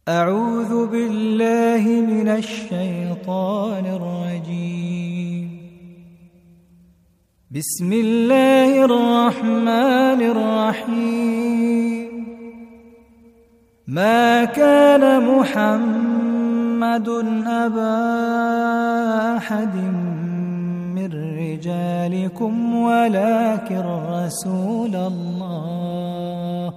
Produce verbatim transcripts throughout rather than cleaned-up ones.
أعوذ بالله من الشيطان الرجيم. بسم الله الرحمن الرحيم. ما كان محمد أبا أحد من رجالكم ولكن رسول الله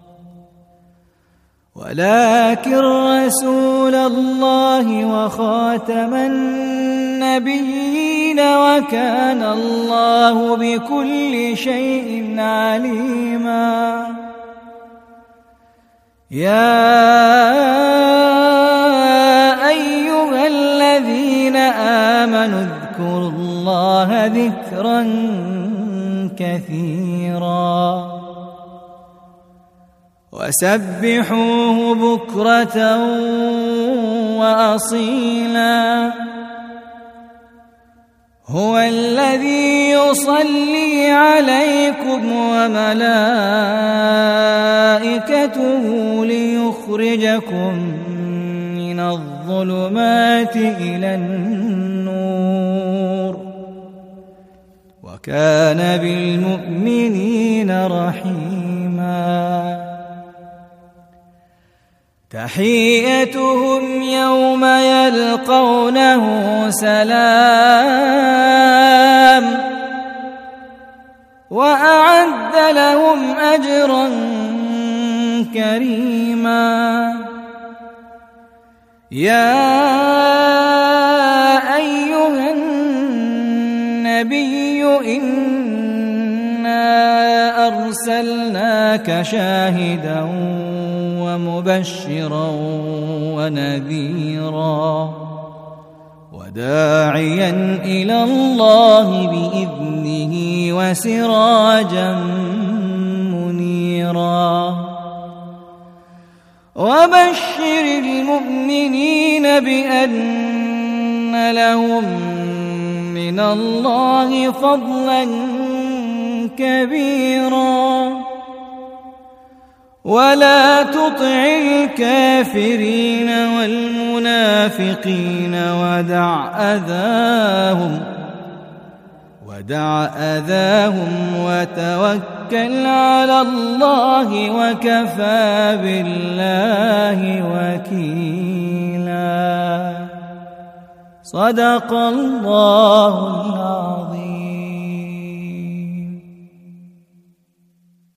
ولكن رسول الله وخاتم النبيين وكان الله بكل شيء عليما. يا أيها الذين آمنوا اذكروا الله ذكرا كثيرا وسبحوه بكرة وأصيلا. هو الذي يصلي عليكم وملائكته ليخرجكم من الظلمات إلى النور وكان بالمؤمنين رحيما. تحيتهم يوم يلقونه سلام وأعد لهم أجرا كريما. يا أيها النبي إنا أرسلناك شاهدا ومبشرا ونذيرا وداعيا إلى الله بإذنه وسراجا منيرا. وبشر المؤمنين بأن لهم من الله فضلا كبيرا ولا تطع الكافرين والمنافقين ودع أذاهم ودع أذاهم وتوكل على الله وكفى بالله وكيلا. صدق الله العظيم.